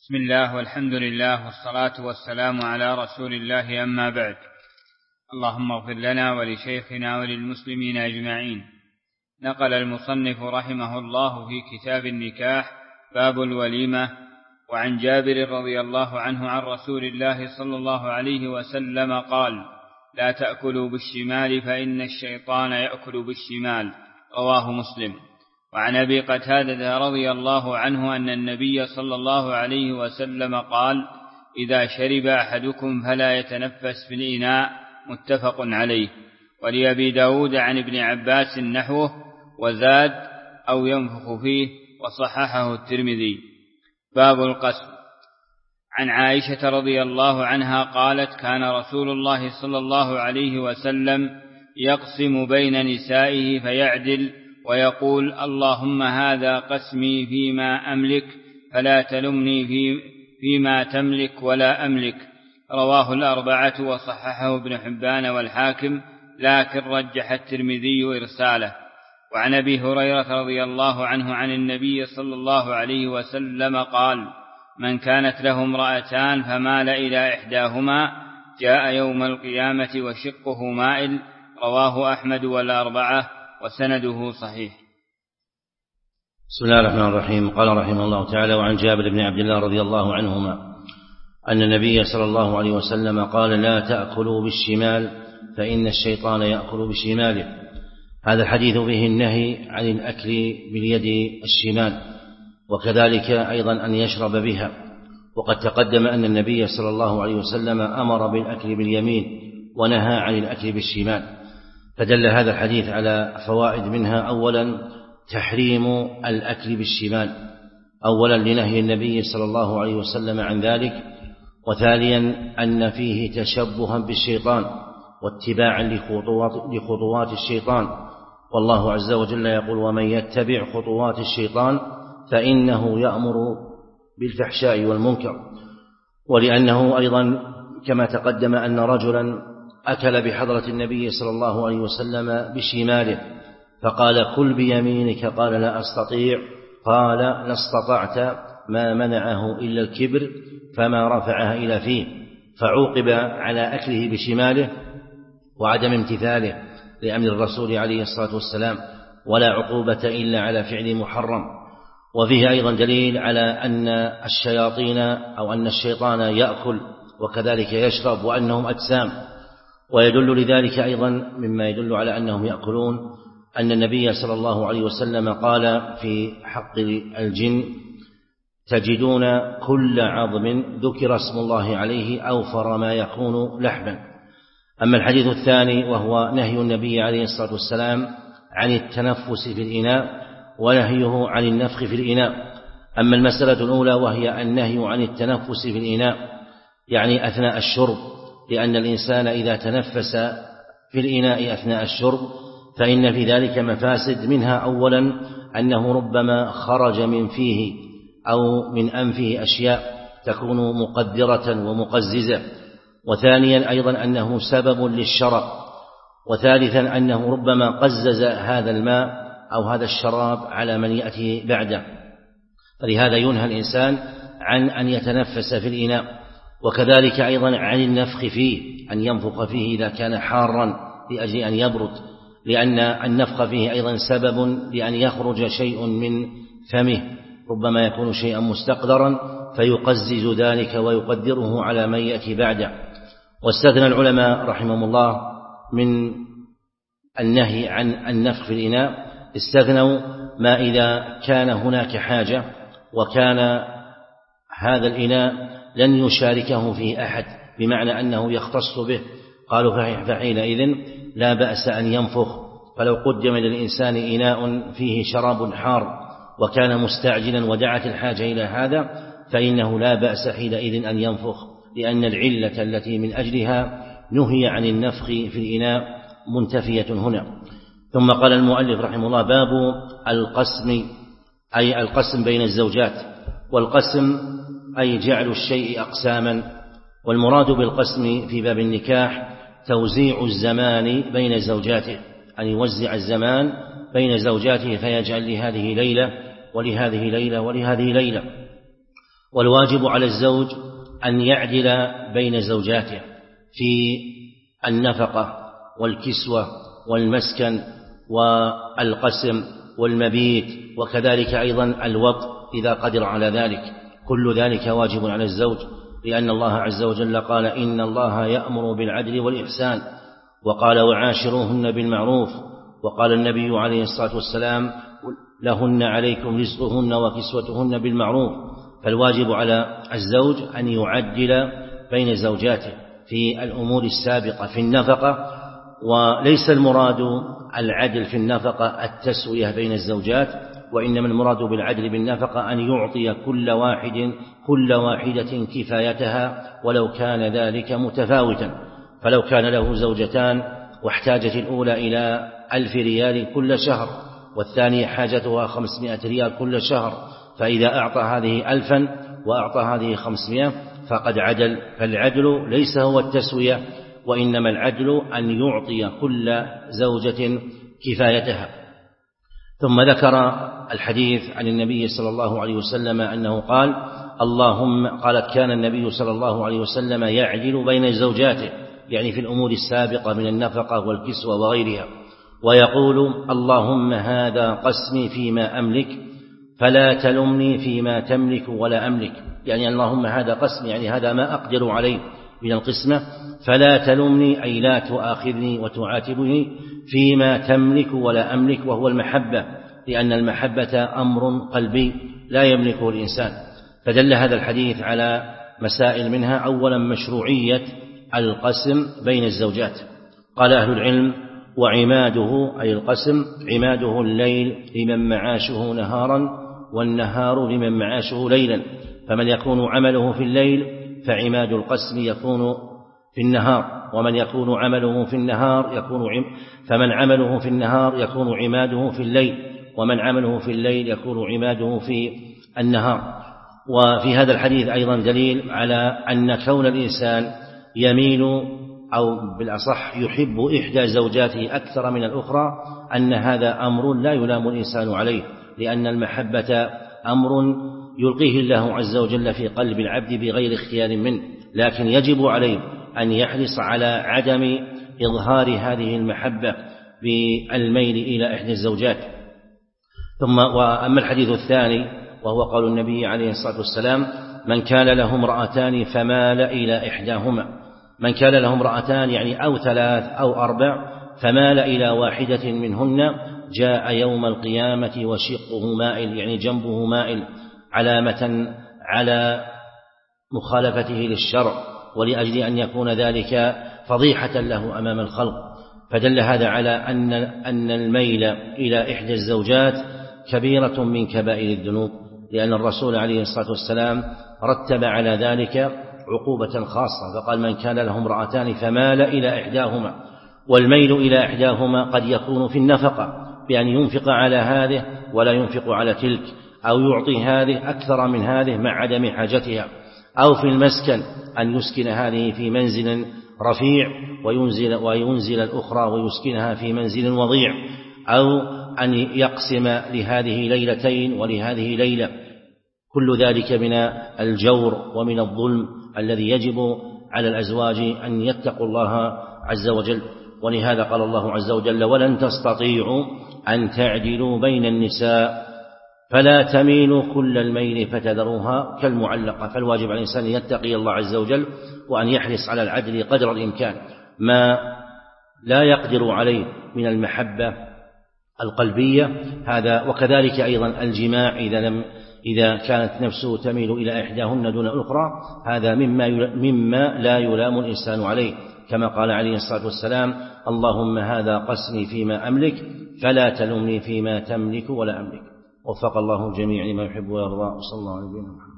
بسم الله والحمد لله والصلاة والسلام على رسول الله، أما بعد. اللهم اغفر لنا ولشيخنا وللمسلمين أجمعين. نقل المصنف رحمه الله في كتاب النكاح باب الوليمة وعن جابر رضي الله عنه عن رسول الله صلى الله عليه وسلم قال: لا تأكلوا بالشمال فإن الشيطان يأكل بالشمال، رواه مسلم. وعن أبي قتادة رضي الله عنه أن النبي صلى الله عليه وسلم قال: إذا شرب أحدكم فلا يتنفس في الإناء، متفق عليه. ولأبي داود عن ابن عباس نحوه وزاد: أو ينفخ فيه، وصححه الترمذي. باب القسم. عن عائشة رضي الله عنها قالت: كان رسول الله صلى الله عليه وسلم يقسم بين نسائه فيعدل ويقول: اللهم هذا قسمي فيما أملك فلا تلمني فيما تملك ولا أملك، رواه الأربعة وصححه ابن حبان والحاكم، لكن رجح الترمذي إرساله. وعن أبي هريرة رضي الله عنه عن النبي صلى الله عليه وسلم قال: من كانت له امرأتان فمال إلى إحداهما جاء يوم القيامة وشقه مائل، رواه أحمد والأربعة وسنده صحيح. بسم الله الرحمن الرحيم. قال رحمه الله تعالى: وعن جابر بن عبد الله رضي الله عنهما أن النبي صلى الله عليه وسلم قال: لا تأكلوا بالشمال فإن الشيطان يأكل بشماله. هذا الحديث به النهي عن الأكل باليد الشمال، وكذلك أيضا أن يشرب بها. وقد تقدم أن النبي صلى الله عليه وسلم أمر بالأكل باليمين ونهى عن الأكل بالشمال، فدل هذا الحديث على فوائد، منها أولا تحريم الأكل بالشمال، أولا لنهي النبي صلى الله عليه وسلم عن ذلك، وثانيا أن فيه تشبها بالشيطان واتباعا لخطوات الشيطان، والله عز وجل يقول: ومن يتبع خطوات الشيطان فإنه يأمر بالفحشاء والمنكر. ولأنه أيضا كما تقدم أن رجلا أكل بحضرة النبي صلى الله عليه وسلم بشماله فقال: كل بيمينك، قال: لا أستطيع، قال: لا استطعت، ما منعه إلا الكبر فما رفعها إلى فيه، فعوقب على أكله بشماله وعدم امتثاله لأمر الرسول عليه الصلاة والسلام، ولا عقوبة إلا على فعل محرم. وفيه أيضا دليل على أن الشياطين أو أن الشيطان يأكل وكذلك يشرب وأنهم أجسام. ويدل لذلك أيضا مما يدل على أنهم يأكلون أن النبي صلى الله عليه وسلم قال في حق الجن: تجدون كل عظم ذكر اسم الله عليه أوفر ما يكون لحما. أما الحديث الثاني وهو نهي النبي عليه الصلاة والسلام عن التنفس في الإناء ونهيه عن النفخ في الإناء. أما المسألة الأولى وهي النهي عن التنفس في الإناء يعني أثناء الشرب، لأن الإنسان إذا تنفس في الإناء أثناء الشرب فإن في ذلك مفاسد، منها أولا أنه ربما خرج من فيه أو من أنفه أشياء تكون مقدرة ومقززة، وثانيا أيضا أنه سبب للشرب، وثالثا أنه ربما قزز هذا الماء أو هذا الشراب على من يأتي بعده، فلهذا ينهى الإنسان عن أن يتنفس في الإناء. وكذلك أيضا عن النفخ فيه، أن ينفخ فيه إذا كان حارا لأجل أن يبرد، لأن النفخ فيه أيضا سبب لأن يخرج شيء من فمه، ربما يكون شيئا مستقدرا فيقزز ذلك ويقدره على من يأتي بعده. واستثنى العلماء رحمهم الله من النهي عن النفخ في الإناء، استثنوا ما إذا كان هناك حاجة وكان هذا الإناء لن يشاركه فيه أحد، بمعنى أنه يختص به، قالوا فحينئذ لا بأس أن ينفخ. فلو قدم للإنسان إناء فيه شراب حار وكان مستعجلا ودعت الحاجة إلى هذا فإنه لا بأس حينئذ أن ينفخ، لأن العلة التي من أجلها نهي عن النفخ في الإناء منتفية هنا. ثم قال المؤلف رحمه الله: باب القسم، أي القسم بين الزوجات. والقسم أي جعل الشيء أقساما، والمراد بالقسم في باب النكاح توزيع الزمان بين زوجاته، أن يوزع الزمان بين زوجاته فيجعل لهذه ليلة ولهذه ليلة ولهذه ليلة. والواجب على الزوج أن يعدل بين زوجاته في النفقة والكسوة والمسكن والقسم والمبيت، وكذلك أيضا الوطء إذا قدر على ذلك. كل ذلك واجب على الزوج، لأن الله عز وجل قال: إن الله يأمر بالعدل والإحسان، وقال: وعاشروهن بالمعروف، وقال النبي عليه الصلاة والسلام: لهن عليكم رزقهن وكسوتهن بالمعروف. فالواجب على الزوج أن يعدل بين زوجاته في الأمور السابقة في النفقة، وليس المراد العدل في النفقة التسوية بين الزوجات، وإنما المراد بالعدل بالنفقة أن يعطي كل واحدة كفايتها ولو كان ذلك متفاوتا. فلو كان له زوجتان واحتاجت الأولى إلى 1000 ريال كل شهر والثانية حاجتها 500 ريال كل شهر، فإذا أعطى هذه 1000 وأعطى هذه 500 فقد عدل. فالعدل ليس هو التسوية، وإنما العدل أن يعطي كل زوجة كفايتها. ثم ذكر الحديث عن النبي صلى الله عليه وسلم أنه قالت: كان النبي صلى الله عليه وسلم يعدل بين زوجاته، يعني في الأمور السابقة من النفقة والكسوة وغيرها، ويقول: اللهم هذا قسمي فيما أملك فلا تلمني فيما تملك ولا أملك. يعني اللهم هذا قسمي، يعني هذا ما أقدر عليه من القسمة، فلا تلمني أي لا تؤاخذني وتعاتبني فيما تملك ولا أملك، وهو المحبة، لأن المحبة أمر قلبي لا يملكه الإنسان. فدل هذا الحديث على مسائل منها: أولا مشروعية القسم بين الزوجات. قال أهل العلم: وعماده أي القسم عماده الليل لمن معاشه نهارا، والنهار لمن معاشه ليلا، فمن يكون عمله في الليل فعماد القسم يكون في النهار، ومن يكون عمله في النهار فمن عمله في النهار يكون عماده في الليل، ومن عمله في الليل يكون عماده في النهار. وفي هذا الحديث أيضا دليل على أن كون الإنسان يميل أو بالأصح يحب إحدى زوجاته أكثر من الأخرى أن هذا أمر لا يلام الإنسان عليه، لأن المحبة أمر يلقيه الله عز وجل في قلب العبد بغير اختيار منه، لكن يجب عليه أن يحرص على عدم إظهار هذه المحبة بالميل إلى إحدى الزوجات. وأما الحديث الثاني وهو قول النبي عليه الصلاة والسلام: من كان له امرأتان فمال إلى إحداهما. من كان له امرأتان يعني أو 3 أو 4 فمال إلى واحدة منهن جاء يوم القيامة وشقه مائل، يعني جنبه مائل، علامة على مخالفته للشرع، ولأجل أن يكون ذلك فضيحة له أمام الخلق. فدل هذا على أن الميل إلى إحدى الزوجات كبيرة من كبائر الذنوب، لأن الرسول عليه الصلاة والسلام رتب على ذلك عقوبة خاصة، فقال: من كان له امرأتان فمال إلى إحداهما. والميل إلى إحداهما قد يكون في النفقة، بأن ينفق على هذه ولا ينفق على تلك، أو يعطي هذه أكثر من هذه مع عدم حاجتها، أو في المسكن أن يسكن هذه في منزل رفيع وينزل الأخرى ويسكنها في منزل وضيع، أو أن يقسم لهذه ليلتين ولهذه ليلة. كل ذلك من الجور ومن الظلم الذي يجب على الأزواج أن يتقوا الله عز وجل. ولهذا قال الله عز وجل: ولن تستطيعوا أن تعدلوا بين النساء فلا تميلوا كل الميل فتذروها كالمعلقة. فالواجب على الإنسان أن يتقي الله عز وجل وأن يحرص على العدل قدر الإمكان. ما لا يقدر عليه من المحبة القلبية هذا، وكذلك أيضا الجماع إذا كانت نفسه تميل إلى إحداهن دون الأخرى، هذا مما لا يلام الإنسان عليه، كما قال عليه الصلاة والسلام: اللهم هذا قسمي فيما أملك فلا تلمني فيما تملك ولا أملك. وفق الله الجميع لما يحب ويرضى، وصلى الله عليه وسلم.